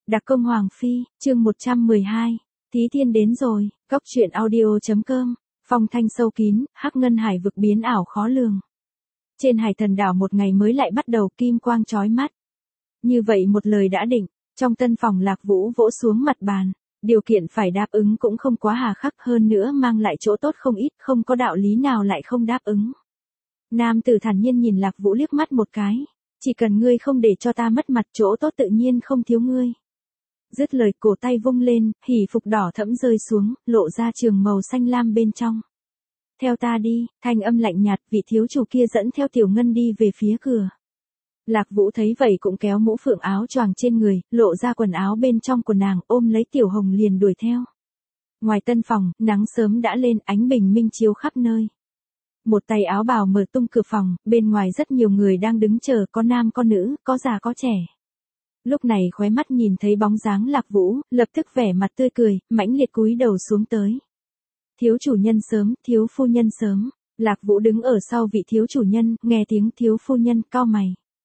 Đặc công Hoàng Phi, chương 112. Thí thiên đến rồi, góc truyện audio.com. Phong thanh sâu kín, hắc ngân hải vực biến ảo khó lường. Trên hải thần đảo một ngày mới lại bắt đầu kim quang chói mắt. Như vậy một lời đã định, trong tân phòng Lạc Vũ vỗ xuống mặt bàn. Điều kiện phải đáp ứng cũng không quá hà khắc, hơn nữa mang lại chỗ tốt không ít, không có đạo lý nào lại không đáp ứng. Nam tử thản nhiên nhìn Lạc Vũ liếc mắt một cái. Chỉ cần ngươi không để cho ta mất mặt, chỗ tốt tự nhiên không thiếu ngươi. Dứt lời, cổ tay vung lên, hỉ phục đỏ thẫm rơi xuống, lộ ra trường màu xanh lam bên trong. Theo ta đi, thanh âm lạnh nhạt, vị thiếu chủ kia dẫn theo Tiểu Ngân đi về phía cửa. Lạc Vũ thấy vậy cũng kéo mũ phượng áo choàng trên người, lộ ra quần áo bên trong của nàng, ôm lấy Tiểu Hồng liền đuổi theo. Ngoài tân phòng, nắng sớm đã lên, ánh bình minh chiếu khắp nơi. Một tay áo bào mở tung cửa phòng, bên ngoài rất nhiều người đang đứng chờ, có nam có nữ, có già có trẻ. Lúc này khóe mắt nhìn thấy bóng dáng Lạc Vũ, lập tức vẻ mặt tươi cười, mãnh liệt cúi đầu xuống tới. Thiếu chủ nhân sớm, thiếu phu nhân sớm. Lạc Vũ đứng ở sau vị thiếu chủ nhân, nghe tiếng thiếu phu nhân cau mày.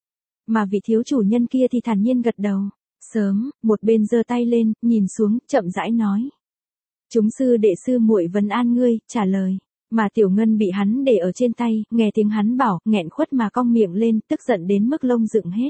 Mà vị thiếu chủ nhân kia thì thản nhiên gật đầu. Sớm, một bên giơ tay lên, nhìn xuống, chậm rãi nói. Chúng sư đệ sư muội vấn an ngươi, trả lời. Mà Tiểu Ngân bị hắn để ở trên tay, nghe tiếng hắn bảo, nghẹn khuất mà cong miệng lên, tức giận đến mức lông dựng hết.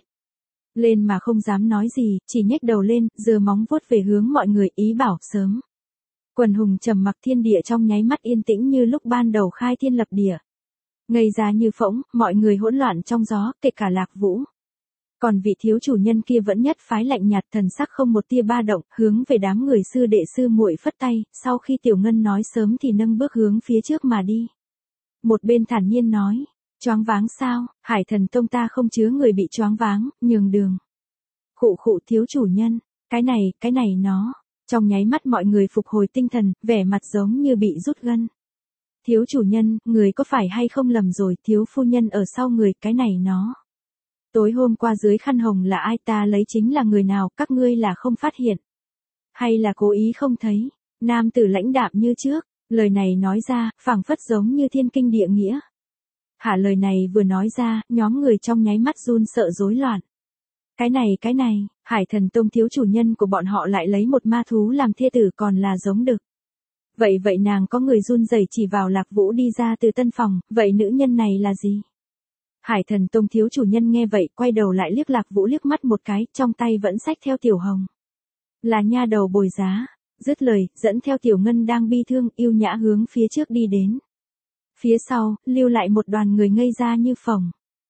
Lên mà không dám nói gì, chỉ nhếch đầu lên, giơ móng vuốt về hướng mọi người, ý bảo sớm. Quần hùng trầm mặc, thiên địa trong nháy mắt yên tĩnh như lúc ban đầu khai thiên lập địa. Ngây ra như phỗng, mọi người hỗn loạn trong gió, kể cả Lạc Vũ. Còn vị thiếu chủ nhân kia vẫn nhất phái lạnh nhạt, thần sắc không một tia ba động, hướng về đám người sư đệ sư muội phất tay, sau khi Tiểu Ngân nói sớm thì nâng bước hướng phía trước mà đi. Một bên thản nhiên nói, choáng váng sao, Hải Thần Tông ta không chứa người bị choáng váng, nhường đường. Khụ khụ thiếu chủ nhân, cái này nó. Trong nháy mắt mọi người phục hồi tinh thần, vẻ mặt giống như bị rút gân. Thiếu chủ nhân, người có phải hay không lầm rồi, thiếu phu nhân ở sau người, cái này nó. Tối hôm qua dưới khăn hồng là ai, ta lấy chính là người nào, các ngươi là không phát hiện. Hay là cố ý không thấy. Nam tử lãnh đạm như trước, lời này nói ra, phảng phất giống như thiên kinh địa nghĩa. Hả, lời này vừa nói ra, nhóm người trong nháy mắt run sợ rối loạn. Cái này, Hải Thần Tông thiếu chủ nhân của bọn họ lại lấy một ma thú làm thê tử, còn là giống đực. Vậy nàng có người run rẩy chỉ vào Lạc Vũ đi ra từ tân phòng, vậy nữ nhân này là gì? Hải Thần Tông thiếu chủ nhân nghe vậy, quay đầu lại liếc Lạc Vũ liếc mắt một cái, trong tay vẫn xách theo Tiểu Hồng. Là nha đầu Bồi Giá. Dứt lời, dẫn theo Tiểu Ngân đang bi thương, yêu nhã hướng phía trước đi đến. Phía sau, lưu lại một đoàn người ngây ra như phồng.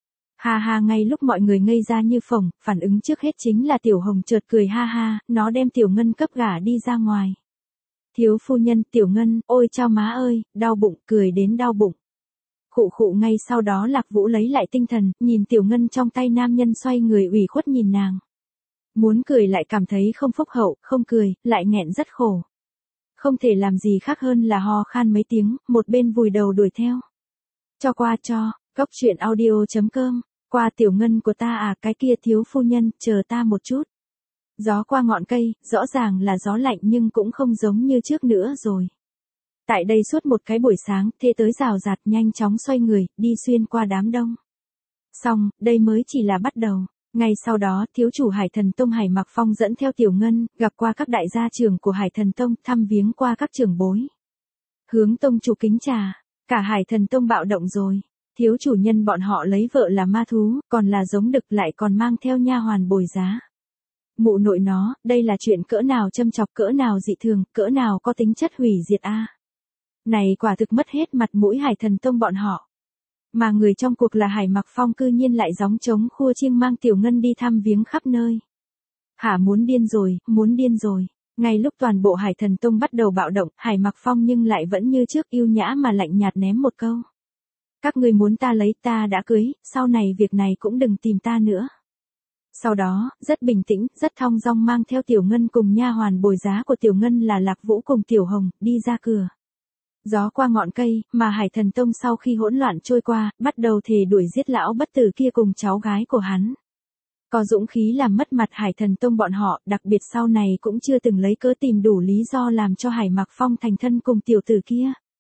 Ha ha, ngay lúc mọi người ngây ra như phồng, phản ứng trước hết chính là Tiểu Hồng chợt cười ha ha, nó đem Tiểu Ngân cấp gả đi ra ngoài. Thiếu phu nhân, Tiểu Ngân, ôi chao má ơi, đau bụng, cười đến đau bụng. Khụ khụ, ngay sau đó Lạc Vũ lấy lại tinh thần, nhìn Tiểu Ngân trong tay nam nhân, xoay người ủy khuất nhìn nàng. Muốn cười lại cảm thấy không phúc hậu, không cười, lại nghẹn rất khổ. Không thể làm gì khác hơn là ho khan mấy tiếng, một bên vùi đầu đuổi theo. Cho, góc truyện audio.com, qua Tiểu Ngân của ta à, cái kia thiếu phu nhân, chờ ta một chút. Gió qua ngọn cây, rõ ràng là gió lạnh nhưng cũng không giống như trước nữa rồi. Tại đây suốt một cái buổi sáng, thế tới rào rạt, nhanh chóng xoay người, đi xuyên qua đám đông. Xong, đây mới chỉ là bắt đầu. Ngay sau đó, thiếu chủ Hải Thần Tông Hải Mặc Phong dẫn theo Tiểu Ngân, gặp qua các đại gia trưởng của Hải Thần Tông, thăm viếng qua các trưởng bối. Hướng tông chủ kính trà, cả Hải Thần Tông bạo động rồi. Thiếu chủ nhân bọn họ lấy vợ là ma thú, còn là giống đực, lại còn mang theo nha hoàn Bồi Giá. Mụ nội nó, đây là chuyện cỡ nào châm chọc, cỡ nào dị thường, cỡ nào có tính chất hủy diệt a. Này quả thực mất hết mặt mũi Hải Thần Tông bọn họ. Mà người trong cuộc là Hải Mặc Phong cư nhiên lại gióng trống khua chiêng mang Tiểu Ngân đi thăm viếng khắp nơi. Hả, muốn điên rồi. Ngay lúc toàn bộ Hải Thần Tông bắt đầu bạo động, Hải Mặc Phong nhưng lại vẫn như trước yêu nhã mà lạnh nhạt ném một câu. Các ngươi muốn ta lấy, ta đã cưới, sau này việc này cũng đừng tìm ta nữa. Sau đó, rất bình tĩnh, rất thong dong mang theo Tiểu Ngân cùng nha hoàn Bồi Giá của Tiểu Ngân là Lạc Vũ cùng Tiểu Hồng, đi ra cửa. Gió qua ngọn cây, mà Hải Thần Tông sau khi hỗn loạn trôi qua, bắt đầu thề đuổi giết lão bất tử kia cùng cháu gái của hắn. Có dũng khí làm mất mặt Hải Thần Tông bọn họ, đặc biệt sau này cũng chưa từng lấy cớ tìm đủ lý do làm cho Hải Mặc Phong thành thân cùng tiểu tử kia.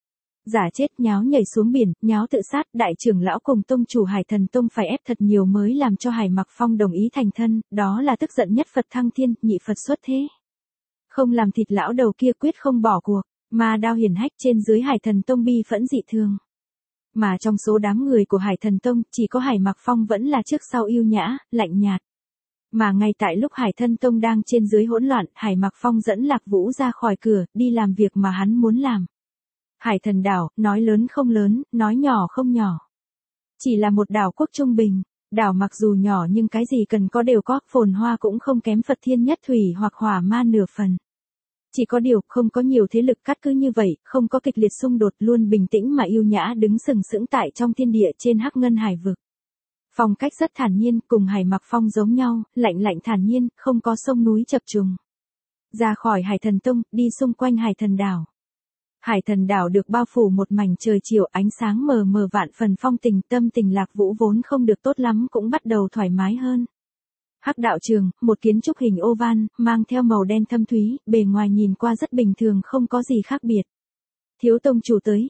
Giả chết nháo nhảy xuống biển, nháo tự sát, đại trưởng lão cùng tông chủ Hải Thần Tông phải ép thật nhiều mới làm cho Hải Mặc Phong đồng ý thành thân, đó là tức giận nhất Phật thăng thiên, nhị Phật xuất thế. Không làm thịt lão đầu kia quyết không bỏ cuộc, mà đao hiển hách trên dưới Hải Thần Tông bi phẫn dị thường. Mà trong số đám người của Hải Thần Tông, chỉ có Hải Mặc Phong vẫn là trước sau yêu nhã, lạnh nhạt. Mà ngay tại lúc Hải Thần Tông đang trên dưới hỗn loạn, Hải Mặc Phong dẫn Lạc Vũ ra khỏi cửa, đi làm việc mà hắn muốn làm. Hải Thần đảo, nói lớn không lớn, nói nhỏ không nhỏ. Chỉ là một đảo quốc trung bình, đảo mặc dù nhỏ nhưng cái gì cần có đều có, phồn hoa cũng không kém Phật thiên nhất thủy hoặc hỏa ma nửa phần. Chỉ có điều, không có nhiều thế lực cắt cứ như vậy, không có kịch liệt xung đột, luôn bình tĩnh mà yêu nhã đứng sừng sững tại trong thiên địa trên hắc ngân hải vực. Phong cách rất thản nhiên, cùng Hải Mặc Phong giống nhau, lạnh lạnh thản nhiên, không có sông núi chập trùng. Ra khỏi Hải Thần Tông, đi xung quanh Hải Thần đảo. Hải Thần đảo được bao phủ một mảnh trời chiều, ánh sáng mờ mờ vạn phần phong tình, tâm tình Lạc Vũ vốn không được tốt lắm cũng bắt đầu thoải mái hơn. Hắc đạo trường, một kiến trúc hình oval, mang theo màu đen thâm thúy, bề ngoài nhìn qua rất bình thường, không có gì khác biệt. Thiếu tông chủ tới,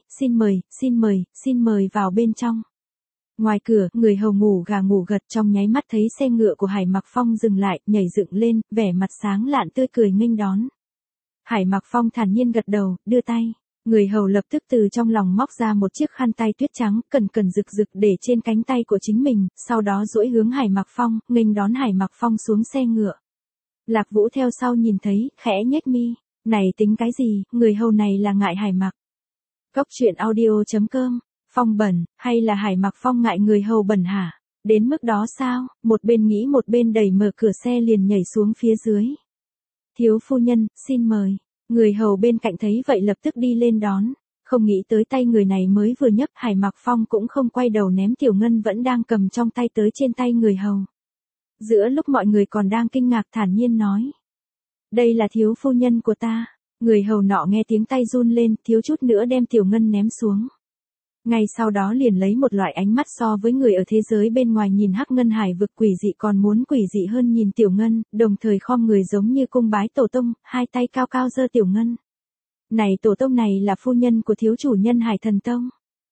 xin mời vào bên trong. Ngoài cửa, người hầu ngủ gà ngủ gật, trong nháy mắt thấy xe ngựa của Hải Mặc Phong dừng lại, nhảy dựng lên, vẻ mặt sáng lạn tươi cười nghênh đón. Hải Mặc Phong thản nhiên gật đầu, đưa tay. Người hầu lập tức từ trong lòng móc ra một chiếc khăn tay tuyết trắng, cần rực rực để trên cánh tay của chính mình, sau đó duỗi hướng Hải Mặc Phong, nghênh đón Hải Mặc Phong xuống xe ngựa. Lạc Vũ theo sau nhìn thấy, khẽ nhếch mi, này tính cái gì, người hầu này là ngại Hải Mặc. Góc truyện audio.com, Phong bẩn, hay là Hải Mặc Phong ngại người hầu bẩn hả? Đến mức đó sao? Một bên nghĩ một bên đẩy mở cửa xe liền nhảy xuống phía dưới. Thiếu phu nhân, xin mời. Người hầu bên cạnh thấy vậy lập tức đi lên đón, không nghĩ tới tay người này mới vừa nhấc, Hải Mặc Phong cũng không quay đầu ném tiểu ngân vẫn đang cầm trong tay tới trên tay người hầu. Giữa lúc mọi người còn đang kinh ngạc thản nhiên nói. Đây là thiếu phu nhân của ta. Người hầu nọ nghe tiếng tay run lên, thiếu chút nữa đem tiểu ngân ném xuống. Ngay sau đó liền lấy một loại ánh mắt so với người ở thế giới bên ngoài nhìn hắc ngân hải vực quỷ dị còn muốn quỷ dị hơn nhìn tiểu ngân, đồng thời khom người giống như cung bái tổ tông, hai tay cao cao giơ tiểu ngân. Này tổ tông này là phu nhân của thiếu chủ nhân Hải Thần Tông.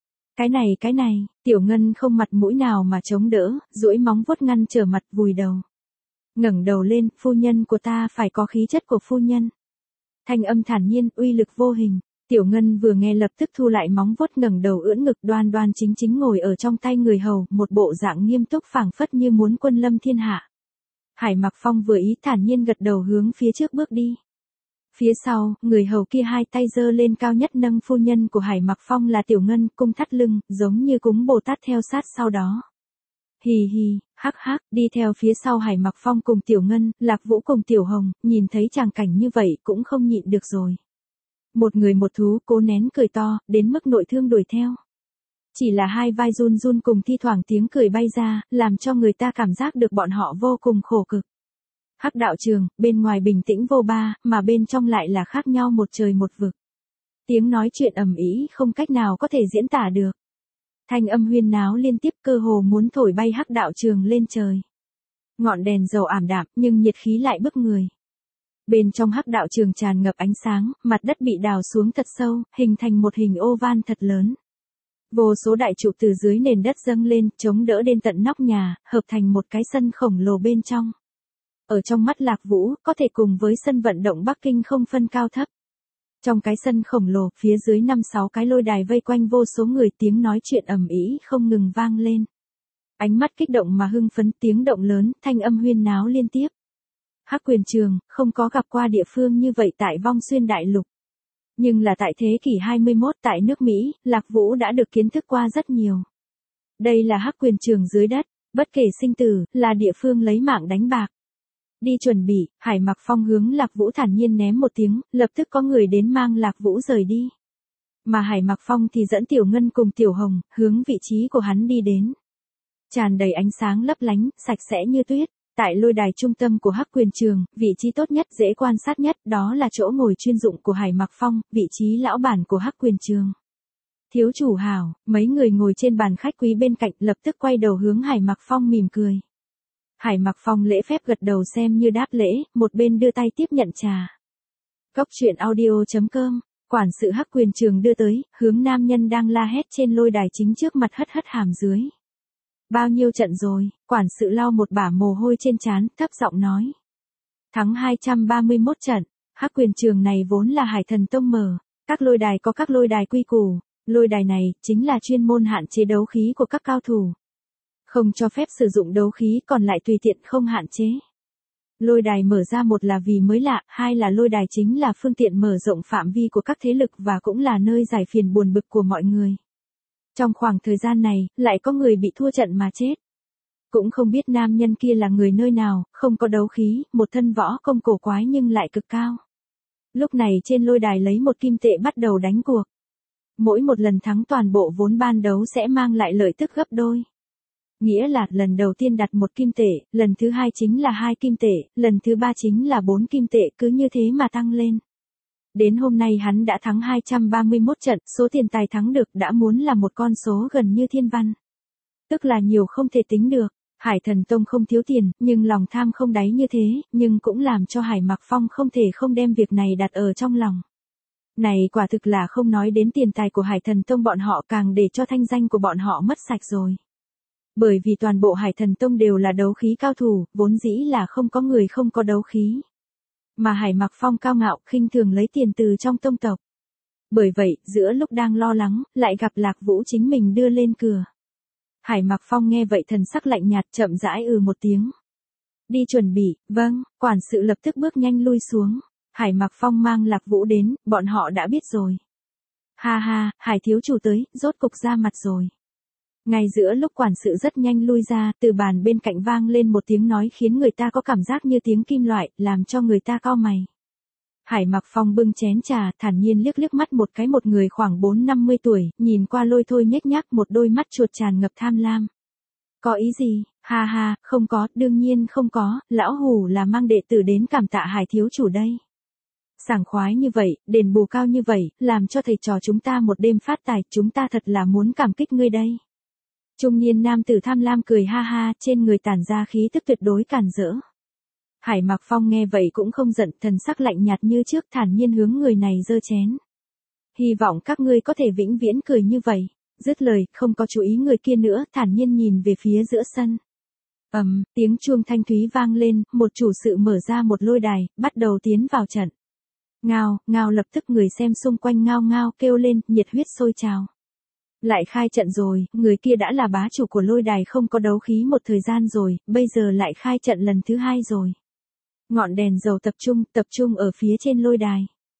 Cái này, tiểu ngân không mặt mũi nào mà chống đỡ, duỗi móng vuốt ngăn trở mặt vùi đầu. Ngẩng đầu lên, phu nhân của ta phải có khí chất của phu nhân. Thanh âm thản nhiên, uy lực vô hình. Tiểu Ngân vừa nghe lập tức thu lại móng vuốt ngẩng đầu ưỡn ngực đoan đoan chính chính ngồi ở trong tay người hầu, một bộ dạng nghiêm túc phảng phất như muốn quân lâm thiên hạ. Hải Mặc Phong vừa ý thản nhiên gật đầu hướng phía trước bước đi. Phía sau, người hầu kia hai tay giơ lên cao nhất nâng phu nhân của Hải Mặc Phong là Tiểu Ngân, cung thắt lưng, giống như cúng Bồ Tát theo sát sau đó. Hì hì, hắc hắc, đi theo phía sau Hải Mặc Phong cùng Tiểu Ngân, Lạc Vũ cùng Tiểu Hồng, nhìn thấy tràng cảnh như vậy cũng không nhịn được rồi. Một người một thú cố nén cười to, đến mức nội thương đuổi theo. Chỉ là hai vai run run cùng thi thoảng tiếng cười bay ra, làm cho người ta cảm giác được bọn họ vô cùng khổ cực. Hắc đạo trường, bên ngoài bình tĩnh vô ba, mà bên trong lại là khác nhau một trời một vực. Tiếng nói chuyện ầm ĩ không cách nào có thể diễn tả được. Thanh âm huyên náo liên tiếp cơ hồ muốn thổi bay hắc đạo trường lên trời. Ngọn đèn dầu ảm đạm nhưng nhiệt khí lại bức người. Bên trong hắc đạo trường tràn ngập ánh sáng, mặt đất bị đào xuống thật sâu, hình thành một hình oval thật lớn. Vô số đại trụ từ dưới nền đất dâng lên, chống đỡ đến tận nóc nhà, hợp thành một cái sân khổng lồ bên trong. Ở trong mắt Lạc Vũ, có thể cùng với sân vận động Bắc Kinh không phân cao thấp. Trong cái sân khổng lồ, phía dưới 5-6 cái lôi đài vây quanh vô số người, tiếng nói chuyện ầm ĩ không ngừng vang lên. Ánh mắt kích động mà hưng phấn, tiếng động lớn, thanh âm huyên náo liên tiếp. Hắc Quyền Trường, không có gặp qua địa phương như vậy tại Vong Xuyên Đại Lục. Nhưng là tại thế kỷ 21 tại nước Mỹ, Lạc Vũ đã được kiến thức qua rất nhiều. Đây là Hắc Quyền Trường dưới đất, bất kể sinh tử, là địa phương lấy mạng đánh bạc. Đi chuẩn bị, Hải Mặc Phong hướng Lạc Vũ thản nhiên ném một tiếng, lập tức có người đến mang Lạc Vũ rời đi. Mà Hải Mặc Phong thì dẫn Tiểu Ngân cùng Tiểu Hồng, hướng vị trí của hắn đi đến. Tràn đầy ánh sáng lấp lánh, sạch sẽ như tuyết. Tại lôi đài trung tâm của Hắc Quyền Trường, vị trí tốt nhất dễ quan sát nhất, đó là chỗ ngồi chuyên dụng của Hải Mặc Phong, vị trí lão bản của Hắc Quyền Trường. Thiếu chủ hảo, mấy người ngồi trên bàn khách quý bên cạnh lập tức quay đầu hướng Hải Mặc Phong mỉm cười. Hải Mặc Phong lễ phép gật đầu xem như đáp lễ, một bên đưa tay tiếp nhận trà. Góc truyện audio.com Quản sự Hắc Quyền Trường đưa tới, hướng nam nhân đang la hét trên lôi đài chính trước mặt hất hất hàm dưới. Bao nhiêu trận rồi, quản sự lau một bả mồ hôi trên trán, thấp giọng nói. Thắng 231 trận, Hắc Quyền Trường này vốn là Hải Thần Tông mở, các lôi đài có các lôi đài quy củ, lôi đài này chính là chuyên môn hạn chế đấu khí của các cao thủ. Không cho phép sử dụng đấu khí còn lại tùy tiện không hạn chế. Lôi đài mở ra một là vì mới lạ, hai là lôi đài chính là phương tiện mở rộng phạm vi của các thế lực và cũng là nơi giải phiền buồn bực của mọi người. Trong khoảng thời gian này, lại có người bị thua trận mà chết. Cũng không biết nam nhân kia là người nơi nào, không có đấu khí, một thân võ công cổ quái nhưng lại cực cao. Lúc này trên lôi đài lấy 1 kim tệ bắt đầu đánh cuộc. Mỗi một lần thắng toàn bộ vốn ban đấu sẽ mang lại lợi tức gấp đôi. Nghĩa là lần đầu tiên đặt 1 kim tệ, lần thứ 2 chính là 2 kim tệ, lần thứ 3 chính là 4 kim tệ, cứ như thế mà tăng lên. Đến hôm nay hắn đã thắng 231 trận, số tiền tài thắng được đã muốn là một con số gần như thiên văn. Tức là nhiều không thể tính được. Hải Thần Tông không thiếu tiền, nhưng lòng tham không đáy như thế, nhưng cũng làm cho Hải Mặc Phong không thể không đem việc này đặt ở trong lòng. Này quả thực là không nói đến tiền tài của Hải Thần Tông bọn họ càng để cho thanh danh của bọn họ mất sạch rồi. Bởi vì toàn bộ Hải Thần Tông đều là đấu khí cao thủ, vốn dĩ là không có người không có đấu khí. Mà Hải Mặc Phong cao ngạo khinh thường lấy tiền từ trong tông tộc. Bởi vậy, giữa lúc đang lo lắng, lại gặp Lạc Vũ chính mình đưa lên cửa. Hải Mặc Phong nghe vậy thần sắc lạnh nhạt chậm rãi một tiếng. Đi chuẩn bị, vâng, quản sự lập tức bước nhanh lui xuống. Hải Mặc Phong mang Lạc Vũ đến, bọn họ đã biết rồi. Ha ha, Hải thiếu chủ tới, rốt cục ra mặt rồi. Ngay giữa lúc quản sự rất nhanh lui ra, từ bàn bên cạnh vang lên một tiếng nói khiến người ta có cảm giác như tiếng kim loại, làm cho người ta cau mày. Hải Mặc Phong bưng chén trà, thản nhiên liếc liếc mắt một cái một người khoảng 4-50 tuổi, nhìn qua lôi thôi nhếch nhác một đôi mắt chuột tràn ngập tham lam. Có ý gì? Ha ha, không có, đương nhiên không có, lão hủ là mang đệ tử đến cảm tạ Hải thiếu chủ đây. Sảng khoái như vậy, đền bù cao như vậy, làm cho thầy trò chúng ta một đêm phát tài, chúng ta thật là muốn cảm kích ngươi đây. Trung niên nam tử tham lam cười ha ha, trên người tản ra khí tức tuyệt đối càn rỡ. Hải Mặc Phong nghe vậy cũng không giận, thần sắc lạnh nhạt như trước, thản nhiên hướng người này giơ chén. Hy vọng các ngươi có thể vĩnh viễn cười như vậy. Dứt lời, không có chú ý người kia nữa, thản nhiên nhìn về phía giữa sân. Tiếng chuông thanh thúy vang lên, một chủ sự mở ra một lôi đài, bắt đầu tiến vào trận. Ngao, ngao, lập tức người xem xung quanh ngao ngao kêu lên, nhiệt huyết sôi trào. Lại khai trận rồi, người kia đã là bá chủ của lôi đài không có đấu khí một thời gian rồi, bây giờ lại khai trận lần thứ 2 rồi. Ngọn đèn dầu tập trung ở phía trên lôi đài.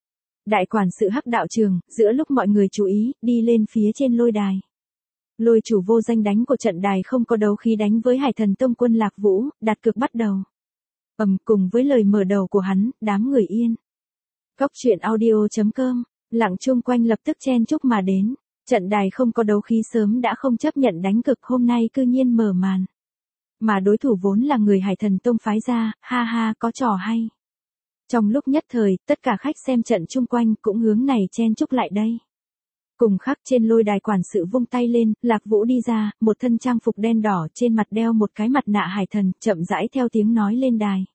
Đại quản sự Hắc đạo trường, giữa lúc mọi người chú ý, đi lên phía trên lôi đài. Lôi chủ vô danh đánh của trận đài không có đấu khí đánh với Hải Thần Tông quân Lạc Vũ, đặt cược bắt đầu. Cùng với lời mở đầu của hắn, đám người yên. Góc truyện audio.com, lặng chung quanh lập tức chen chúc mà đến. Trận đài không có đấu khí sớm đã không chấp nhận đánh cực, hôm nay cư nhiên mở màn. Mà đối thủ vốn là người Hải Thần Tông phái ra, ha ha, có trò hay. Trong lúc nhất thời, tất cả khách xem trận chung quanh cũng hướng này chen chúc lại đây. Cùng khắc trên lôi đài quản sự vung tay lên, Lạc Vũ đi ra, một thân trang phục đen đỏ, trên mặt đeo một cái mặt nạ hải thần, chậm rãi theo tiếng nói lên đài.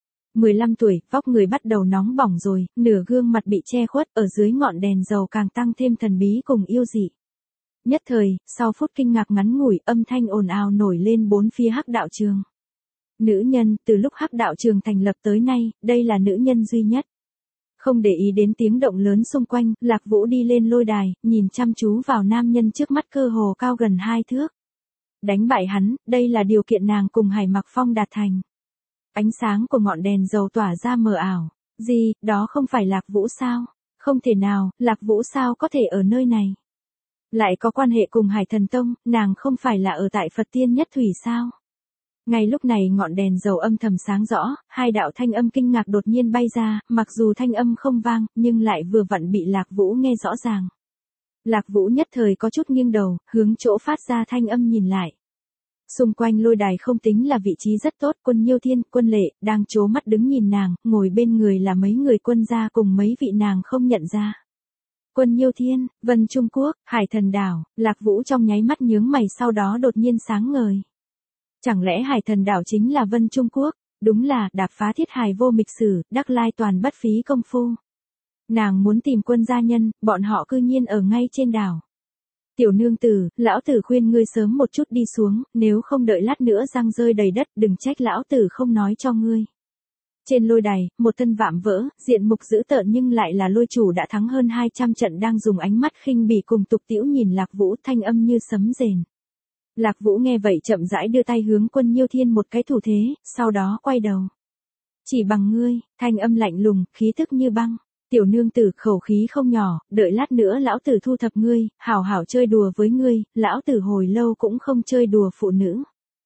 15 tuổi, vóc người bắt đầu nóng bỏng rồi, nửa gương mặt bị che khuất, ở dưới ngọn đèn dầu càng tăng thêm thần bí cùng yêu dị. Nhất thời, sau phút kinh ngạc ngắn ngủi, âm thanh ồn ào nổi lên bốn phía Hắc đạo trường. Nữ nhân, từ lúc Hắc đạo trường thành lập tới nay, đây là nữ nhân duy nhất. Không để ý đến tiếng động lớn xung quanh, Lạc Vũ đi lên lôi đài, nhìn chăm chú vào nam nhân trước mắt cơ hồ cao gần 2 thước. Đánh bại hắn, đây là điều kiện nàng cùng Hải Mặc Phong đạt thành. Ánh sáng của ngọn đèn dầu tỏa ra mờ ảo. Gì, đó không phải Lạc Vũ sao? Không thể nào, Lạc Vũ sao có thể ở nơi này? Lại có quan hệ cùng Hải Thần Tông, nàng không phải là ở tại Phật Tiên Nhất Thủy sao? Ngay lúc này ngọn đèn dầu âm thầm sáng rõ, hai đạo thanh âm kinh ngạc đột nhiên bay ra, mặc dù thanh âm không vang, nhưng lại vừa vặn bị Lạc Vũ nghe rõ ràng. Lạc Vũ nhất thời có chút nghiêng đầu, hướng chỗ phát ra thanh âm nhìn lại. Xung quanh lôi đài không tính là vị trí rất tốt, Quân Nhiêu Thiên, Quân Lệ, đang trố mắt đứng nhìn nàng, ngồi bên người là mấy người quân gia cùng mấy vị nàng không nhận ra. Quân Nhiêu Thiên, Vân Trung Quốc, Hải Thần Đảo, Lạc Vũ trong nháy mắt nhướng mày sau đó đột nhiên sáng ngời. Chẳng lẽ Hải Thần Đảo chính là Vân Trung Quốc? Đúng là, đạp phá thiết hài vô mịch sử, đắc lai toàn bất phí công phu. Nàng muốn tìm Quân gia nhân, bọn họ cư nhiên ở ngay trên đảo. Tiểu nương tử, lão tử khuyên ngươi sớm một chút đi xuống, nếu không đợi lát nữa răng rơi đầy đất, đừng trách lão tử không nói cho ngươi. Trên lôi đài, một thân vạm vỡ, diện mục dữ tợn nhưng lại là lôi chủ đã thắng hơn 200 trận đang dùng ánh mắt khinh bỉ cùng tục tĩu nhìn Lạc Vũ, thanh âm như sấm rền. Lạc Vũ nghe vậy chậm rãi đưa tay hướng Quân Nhiêu Thiên một cái thủ thế, sau đó quay đầu. Chỉ bằng ngươi, thanh âm lạnh lùng, khí tức như băng. Tiểu nương tử khẩu khí không nhỏ, đợi lát nữa lão tử thu thập ngươi, hảo hảo chơi đùa với ngươi, lão tử hồi lâu cũng không chơi đùa phụ nữ.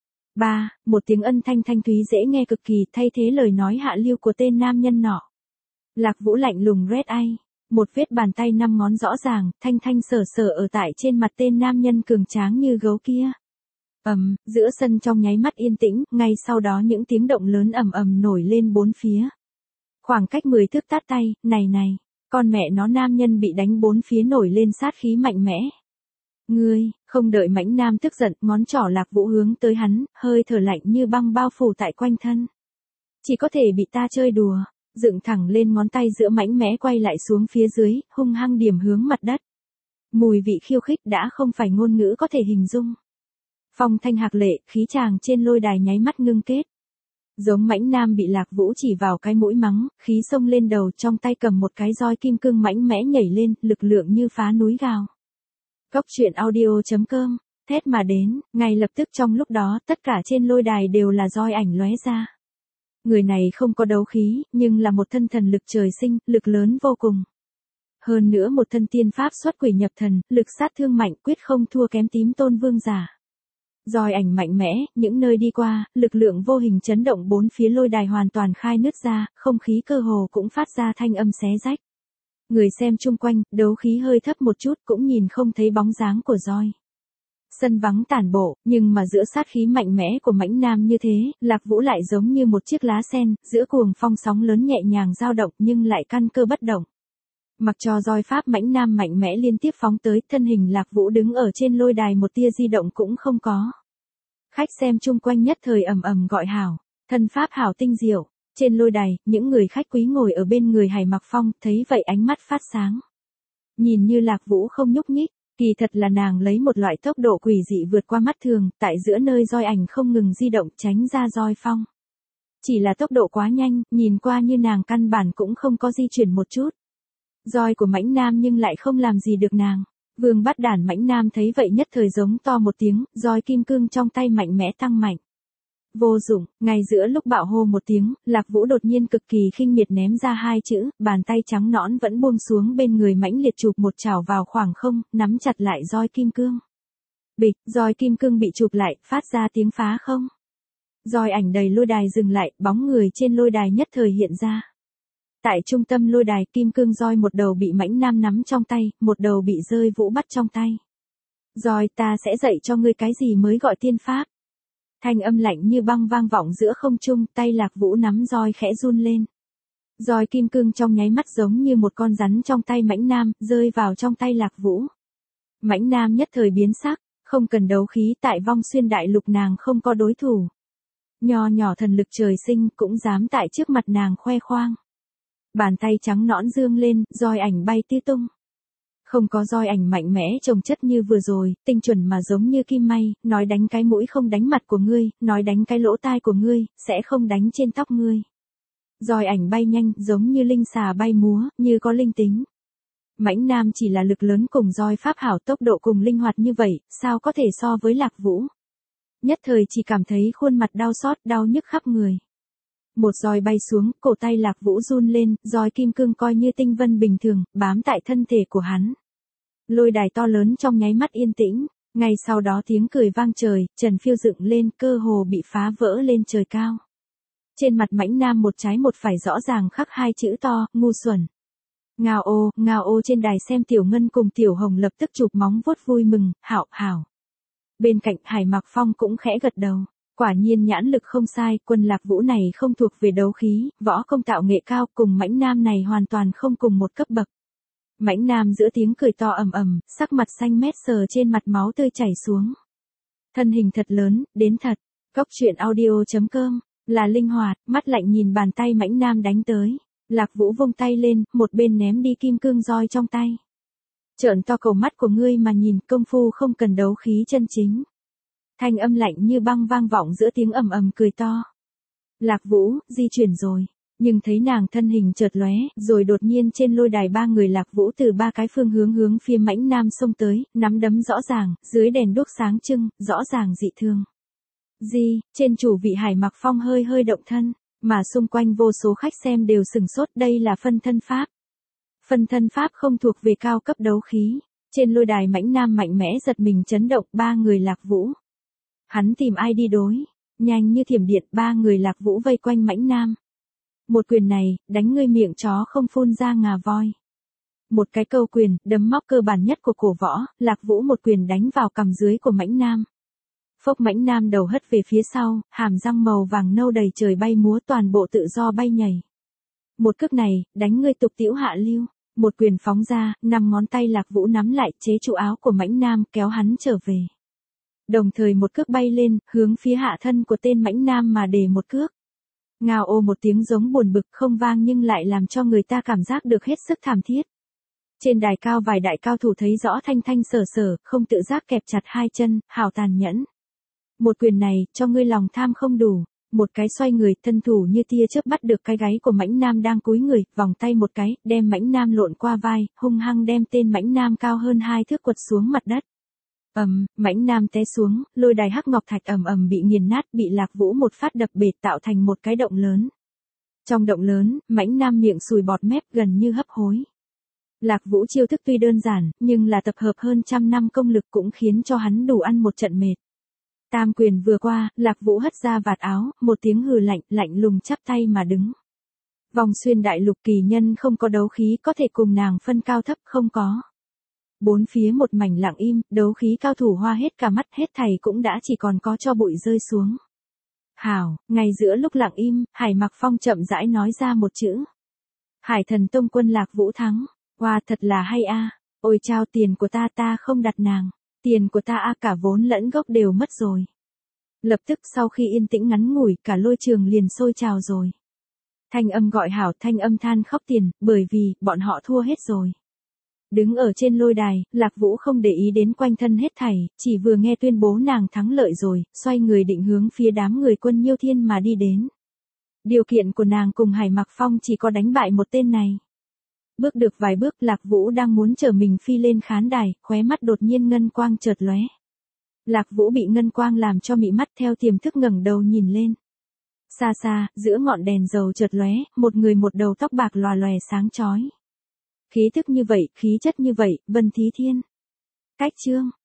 Một tiếng ân thanh thanh thúy dễ nghe cực kỳ thay thế lời nói hạ lưu của tên nam nhân nọ. Lạc Vũ lạnh lùng red ai. Một vết bàn tay 5 ngón rõ ràng, thanh thanh sở sở ở tại trên mặt tên nam nhân cường tráng như gấu kia. Giữa sân trong nháy mắt yên tĩnh, ngay sau đó những tiếng động lớn ầm ầm nổi lên bốn phía. Khoảng cách 10 thước tát tay, này, con mẹ nó nam nhân bị đánh bốn phía nổi lên sát khí mạnh mẽ. Ngươi, không đợi mãnh nam tức giận, ngón trỏ Lạc Vũ hướng tới hắn, hơi thở lạnh như băng bao phủ tại quanh thân. Chỉ có thể bị ta chơi đùa, dựng thẳng lên ngón tay giữa mãnh mẽ quay lại xuống phía dưới, hung hăng điểm hướng mặt đất. Mùi vị khiêu khích đã không phải ngôn ngữ có thể hình dung. Phong thanh hạc lệ, khí chàng trên lôi đài nháy mắt ngưng kết. Giống mãnh nam bị Lạc Vũ chỉ vào cái mũi mắng, khí xông lên đầu trong tay cầm một cái roi kim cương mãnh mẽ nhảy lên, lực lượng như phá núi gào. Cốc truyện audio.com, thét mà đến, ngay lập tức trong lúc đó tất cả trên lôi đài đều là roi ảnh lóe ra. Người này không có đấu khí, nhưng là một thân thần lực trời sinh, lực lớn vô cùng. Hơn nữa một thân tiên pháp xuất quỷ nhập thần, lực sát thương mạnh quyết không thua kém tím tôn vương giả. Roi ảnh mạnh mẽ, những nơi đi qua, lực lượng vô hình chấn động bốn phía lôi đài hoàn toàn khai nứt ra, không khí cơ hồ cũng phát ra thanh âm xé rách. Người xem chung quanh, đấu khí hơi thấp một chút cũng nhìn không thấy bóng dáng của roi. Sân vắng tản bộ, nhưng mà giữa sát khí mạnh mẽ của mãnh nam như thế, Lạc Vũ lại giống như một chiếc lá sen, giữa cuồng phong sóng lớn nhẹ nhàng dao động nhưng lại căn cơ bất động. Mặc cho roi pháp mãnh nam mạnh mẽ liên tiếp phóng tới, thân hình Lạc Vũ đứng ở trên lôi đài một tia di động cũng không có. Khách xem chung quanh nhất thời ầm ầm gọi hảo, thân pháp hảo tinh diệu. Trên lôi đài, những người khách quý ngồi ở bên người Hải Mặc Phong, thấy vậy ánh mắt phát sáng. Nhìn như Lạc Vũ không nhúc nhích, kỳ thật là nàng lấy một loại tốc độ quỷ dị vượt qua mắt thường, tại giữa nơi roi ảnh không ngừng di động tránh ra roi phong. Chỉ là tốc độ quá nhanh, nhìn qua như nàng căn bản cũng không có di chuyển một chút. Roi của mãnh nam nhưng lại không làm gì được nàng. Vương Bát Đản mãnh nam thấy vậy nhất thời giống to một tiếng, roi kim cương trong tay mạnh mẽ tăng mạnh. Vô dụng, ngay giữa lúc bạo hô một tiếng, Lạc Vũ đột nhiên cực kỳ khinh miệt ném ra hai chữ, bàn tay trắng nõn vẫn buông xuống bên người mãnh liệt chụp một chảo vào khoảng không, nắm chặt lại roi kim cương. Bịch, roi kim cương bị chụp lại, phát ra tiếng phá không. Roi ảnh đầy lôi đài dừng lại, bóng người trên lôi đài nhất thời hiện ra. Tại trung tâm lôi đài, kim cương roi một đầu bị mãnh nam nắm trong tay, một đầu bị rơi Vũ bắt trong tay. Roi, ta sẽ dạy cho ngươi cái gì mới gọi tiên pháp. Thanh âm lạnh như băng vang vọng giữa không trung, tay Lạc Vũ nắm roi khẽ run lên. Roi kim cương trong nháy mắt giống như một con rắn trong tay mãnh nam, rơi vào trong tay Lạc Vũ. Mãnh nam nhất thời biến sắc, không cần đấu khí, tại Vong Xuyên đại lục nàng không có đối thủ. Nho nhỏ thần lực trời sinh cũng dám tại trước mặt nàng khoe khoang. Bàn tay trắng nõn dương lên, roi ảnh bay tứ tung. Không có roi ảnh mạnh mẽ chồng chất như vừa rồi, tinh chuẩn mà giống như kim may, nói đánh cái mũi không đánh mặt của ngươi, nói đánh cái lỗ tai của ngươi, sẽ không đánh trên tóc ngươi. Roi ảnh bay nhanh, giống như linh xà bay múa, như có linh tính. Mãnh nam chỉ là lực lớn cùng roi pháp hảo tốc độ cùng linh hoạt như vậy, sao có thể so với Lạc Vũ. Nhất thời chỉ cảm thấy khuôn mặt đau xót, đau nhức khắp người. Một roi bay xuống, cổ tay Lạc Vũ run lên, roi kim cương coi như tinh vân bình thường, bám tại thân thể của hắn. Lôi đài to lớn trong nháy mắt yên tĩnh, ngay sau đó tiếng cười vang trời, trần phiêu dựng lên, cơ hồ bị phá vỡ lên trời cao. Trên mặt mãnh nam một trái một phải rõ ràng khắc hai chữ to, ngu xuẩn. Ngao ô trên đài xem Tiểu Ngân cùng Tiểu Hồng lập tức chụp móng vuốt vui mừng, hảo. Bên cạnh Hải Mặc Phong cũng khẽ gật đầu. Quả nhiên nhãn lực không sai, quân Lạc Vũ này không thuộc về đấu khí, võ công tạo nghệ cao, cùng mãnh nam này hoàn toàn không cùng một cấp bậc. Mãnh nam giữa tiếng cười to ầm ầm, sắc mặt xanh mét sờ trên mặt máu tươi chảy xuống. Thân hình thật lớn, đến thật. Cốc truyện audio.com, là linh hoạt, mắt lạnh nhìn bàn tay mãnh nam đánh tới. Lạc Vũ vung tay lên, một bên ném đi kim cương roi trong tay. Trợn to cầu mắt của ngươi mà nhìn, công phu không cần đấu khí chân chính. Thanh âm lạnh như băng vang vọng giữa tiếng ầm ầm cười to. Lạc Vũ, di chuyển rồi. Nhưng thấy nàng thân hình chợt lóe, rồi đột nhiên trên lôi đài ba người Lạc Vũ từ ba cái phương hướng phía mãnh nam xông tới, nắm đấm rõ ràng, dưới đèn đuốc sáng trưng, rõ ràng dị thương. Trên chủ vị Hải Mặc Phong hơi động thân, mà xung quanh vô số khách xem đều sửng sốt, đây là phân thân pháp. Phân thân pháp không thuộc về cao cấp đấu khí. Trên lôi đài mãnh nam mạnh mẽ giật mình chấn động, ba người Lạc Vũ. Hắn tìm ai đi đối? Nhanh như thiểm điện, ba người Lạc Vũ vây quanh mãnh nam. Một quyền này, đánh ngươi miệng chó không phun ra ngà voi. Một cái câu quyền, đấm móc cơ bản nhất của cổ võ, Lạc Vũ một quyền đánh vào cằm dưới của mãnh nam. Phốc, mãnh nam đầu hất về phía sau, hàm răng màu vàng nâu đầy trời bay múa, toàn bộ tự do bay nhảy. Một cước này, đánh ngươi tục tĩu hạ lưu. Một quyền phóng ra, 5 ngón tay Lạc Vũ nắm lại chế trụ áo của mãnh nam, kéo hắn trở về. Đồng thời một cước bay lên, hướng phía hạ thân của tên mãnh nam mà để một cước. Ngao ô một tiếng giống buồn bực không vang nhưng lại làm cho người ta cảm giác được hết sức thảm thiết. Trên đài cao vài đại cao thủ thấy rõ thanh sở, không tự giác kẹp chặt hai chân, hảo tàn nhẫn. Một quyền này, cho ngươi lòng tham không đủ. Một cái xoay người, thân thủ như tia chớp bắt được cái gáy của mãnh nam đang cúi người, vòng tay một cái, đem mãnh nam lộn qua vai, hung hăng đem tên mãnh nam cao hơn 2 thước quật xuống mặt đất. Mãnh nam té xuống, lôi đài hắc ngọc thạch ầm bị nghiền nát, bị Lạc Vũ một phát đập bệt tạo thành một cái động lớn. Trong động lớn, mãnh nam miệng sùi bọt mép gần như hấp hối. Lạc Vũ chiêu thức tuy đơn giản, nhưng là tập hợp hơn 100 năm công lực cũng khiến cho hắn đủ ăn một trận mệt. Tam quyền vừa qua, Lạc Vũ hất ra vạt áo, một tiếng hừ lạnh lùng chắp tay mà đứng. Vòng xuyên đại lục kỳ nhân không có đấu khí có thể cùng nàng phân cao thấp, không có. Bốn phía một mảnh lặng im, đấu khí cao thủ hoa hết cả mắt, hết thảy cũng đã chỉ còn có cho bụi rơi xuống. Hảo, ngay giữa lúc lặng im, Hải Mặc Phong chậm rãi nói ra một chữ. Hải Thần Tông quân Lạc Vũ thắng. Wow, thật là hay a. Ôi chao, tiền của ta không đặt nàng. Tiền của ta cả vốn lẫn gốc đều mất rồi. Lập tức sau khi yên tĩnh ngắn ngủi, cả lôi trường liền sôi trào rồi. Thanh âm gọi hảo, thanh âm than khóc tiền, bởi vì, bọn họ thua hết rồi. Đứng ở trên lôi đài, Lạc Vũ không để ý đến quanh thân hết thảy, chỉ vừa nghe tuyên bố nàng thắng lợi rồi, xoay người định hướng phía đám người Quân Nhiêu Thiên mà đi đến. Điều kiện của nàng cùng Hải Mặc Phong chỉ có đánh bại một tên này. Bước được vài bước, Lạc Vũ đang muốn trở mình phi lên khán đài, khóe mắt đột nhiên ngân quang chợt lóe. Lạc Vũ bị ngân quang làm cho mị mắt, theo tiềm thức ngẩng đầu nhìn lên. Xa, giữa ngọn đèn dầu chợt lóe, một người một đầu tóc bạc lòa lòe sáng chói. Khí thức như vậy, khí chất như vậy, Vân Thí Thiên. Cách chương